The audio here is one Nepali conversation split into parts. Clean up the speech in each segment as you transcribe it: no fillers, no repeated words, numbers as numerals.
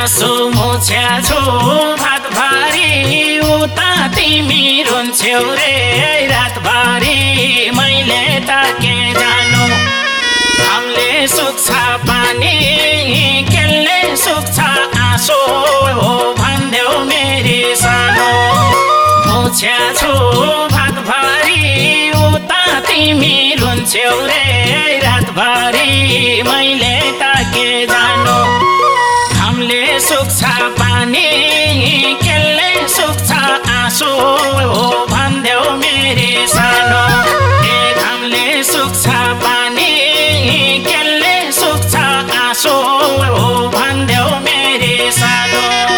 आँसु मुछ्या छु भातभरि उता तिमी रुन्छौ रे रातभरि मैले ताके जानु घामले सुक्छ पानी केले सुक्छ आँसु हो भन्देऊ मेरी सानो मुछ्या छु भातभरि उता तिमी रुन्छौ रे रातभरि मैले ताके जानु घामले सुक्छ पानी केले सुक्छ आँसु हो भन्देऊ मेरी सानो ए घामले सुक्छ पानी केले सुक्छ आँसु हो भन्देऊ मेरी सानो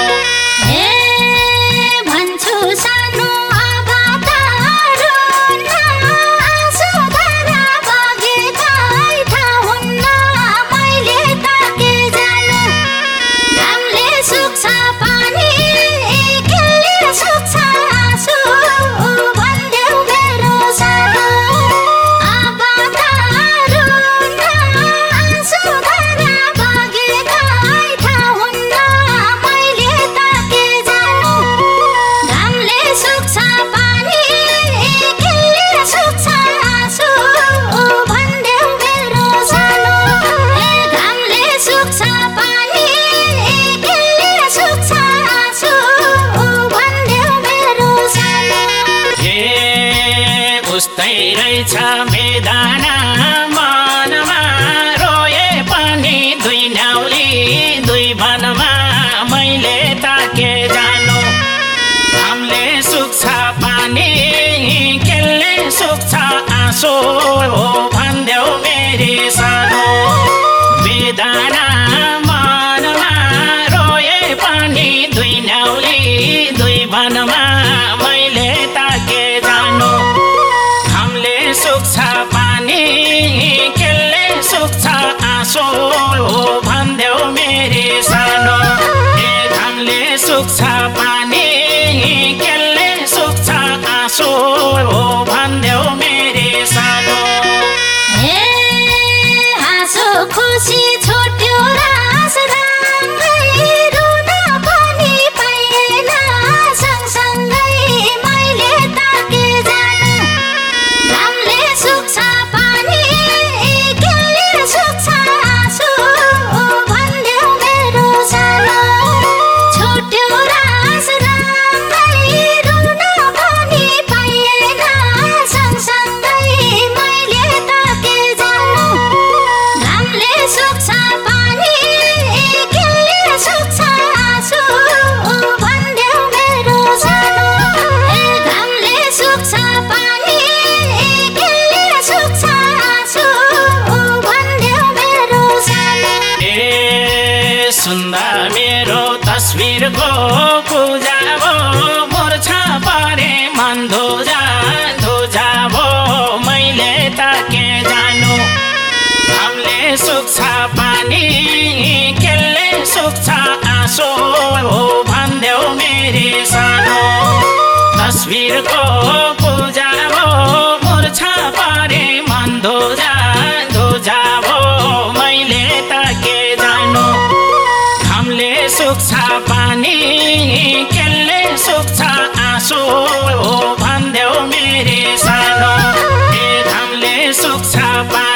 उस्तै रहेछ बेदना मनमा रोए पनि दुई न्याउली दुई वनमा मैले ताके जानु घामले सुक्छ पानी केले सुक्छ आँसु हो भन्देऊ मेरी सानो बेदना मनमा रोए पनि दुई न्याउली दुई वनमा मैले ताके जानु सुक्छ पानी केले सुक्छ आँसु हो भन्देऊ मेरी सानो ए घामले सुक्छ पानी केले सुक्छ आँसु हो भन्देऊ मेरी सानो हाँसो खुसी छोट्यो रास राङ्गै रुन पनि पाइएन सँगसँगै मैले ताके जानु घामले सुक्छ पानी केले सुक्छ आँसु भन्देऊ मेरो सानो छोट्यो रास राङ्गै रुन पनि पाइएन सँगसँगै मैले ताके जानु घामले सुक्छ पानी केले सुक्छ आँसु भन्देऊ मेरो सानो ए घामले सुक्छ पानी केले सुक्छ आँसु भन्देऊ मेरो सानो ए सुन्दा मेरो तस्बिरको पूजा भो मुर्छा परे मन धुजा धुजा भो मैले ताके जानु घामले सुक्छ पानी केले सुक्छ आँसु हो भन्देऊ मेरी सानो तस्बिरको पूजा भो मुर्छा परे मन धुजा धुजा भो मैले ताके जानु घामले सुक्छ पानी केले सुक्छ आँसु हो भन्देऊ मेरी सानो ए घामले सुक्छ पानी